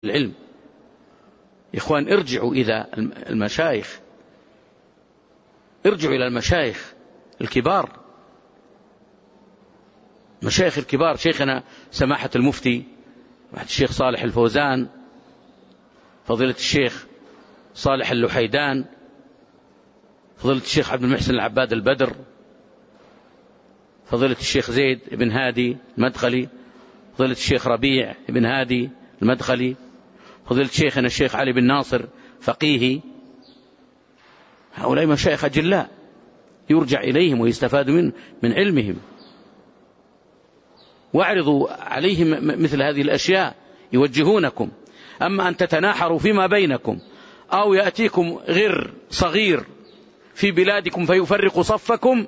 العلم. يا إخوان ارجعوا إلى المشايخ، ارجعوا إلى المشايخ الكبار، مشايخ الكبار، شيخنا سماحة المفتي الشيخ صالح الفوزان، فضيلة الشيخ صالح اللحيدان، فضيلة الشيخ عبد المحسن العباد البدر، فضيلة الشيخ زيد بن هادي المدخلي، فضيلة الشيخ ربيع بن هادي المدخلي، فضيلة شيخنا الشيخ علي بن ناصر فقيهي. هؤلاء مشايخ أجلاء يرجع إليهم ويستفاد من علمهم، واعرضوا عليهم مثل هذه الأشياء يوجهونكم. أما أن تتناحروا فيما بينكم أو يأتيكم غر صغير في بلادكم فيفرق صفكم،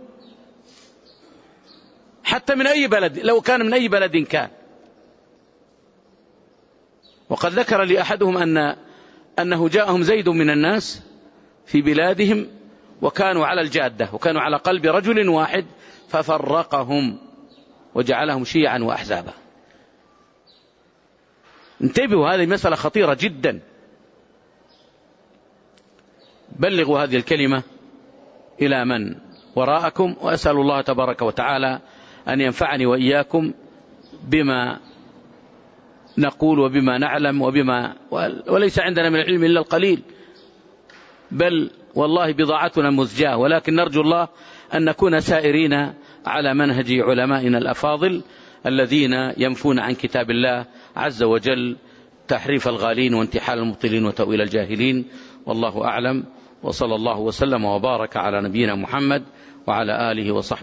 حتى من أي بلد، لو كان من أي بلد كان. وقد ذكر لي أحدهم أنه جاءهم زيد من الناس في بلادهم وكانوا على الجادة وكانوا على قلب رجل واحد ففرقهم وجعلهم شيعا وأحزابا. انتبهوا، هذه مسألة خطيرة جدا. بلغوا هذه الكلمة إلى من وراءكم، وأسأل الله تبارك وتعالى أن ينفعني وإياكم بما نقول وبما نعلم وليس عندنا من العلم إلا القليل، بل والله بضاعتنا مزجاة، ولكن نرجو الله أن نكون سائرين على منهج علمائنا الأفاضل الذين ينفون عن كتاب الله عز وجل تحريف الغالين وانتحال المبطلين وتأويل الجاهلين. والله أعلم، وصلى الله وسلم وبارك على نبينا محمد وعلى آله وصحبه.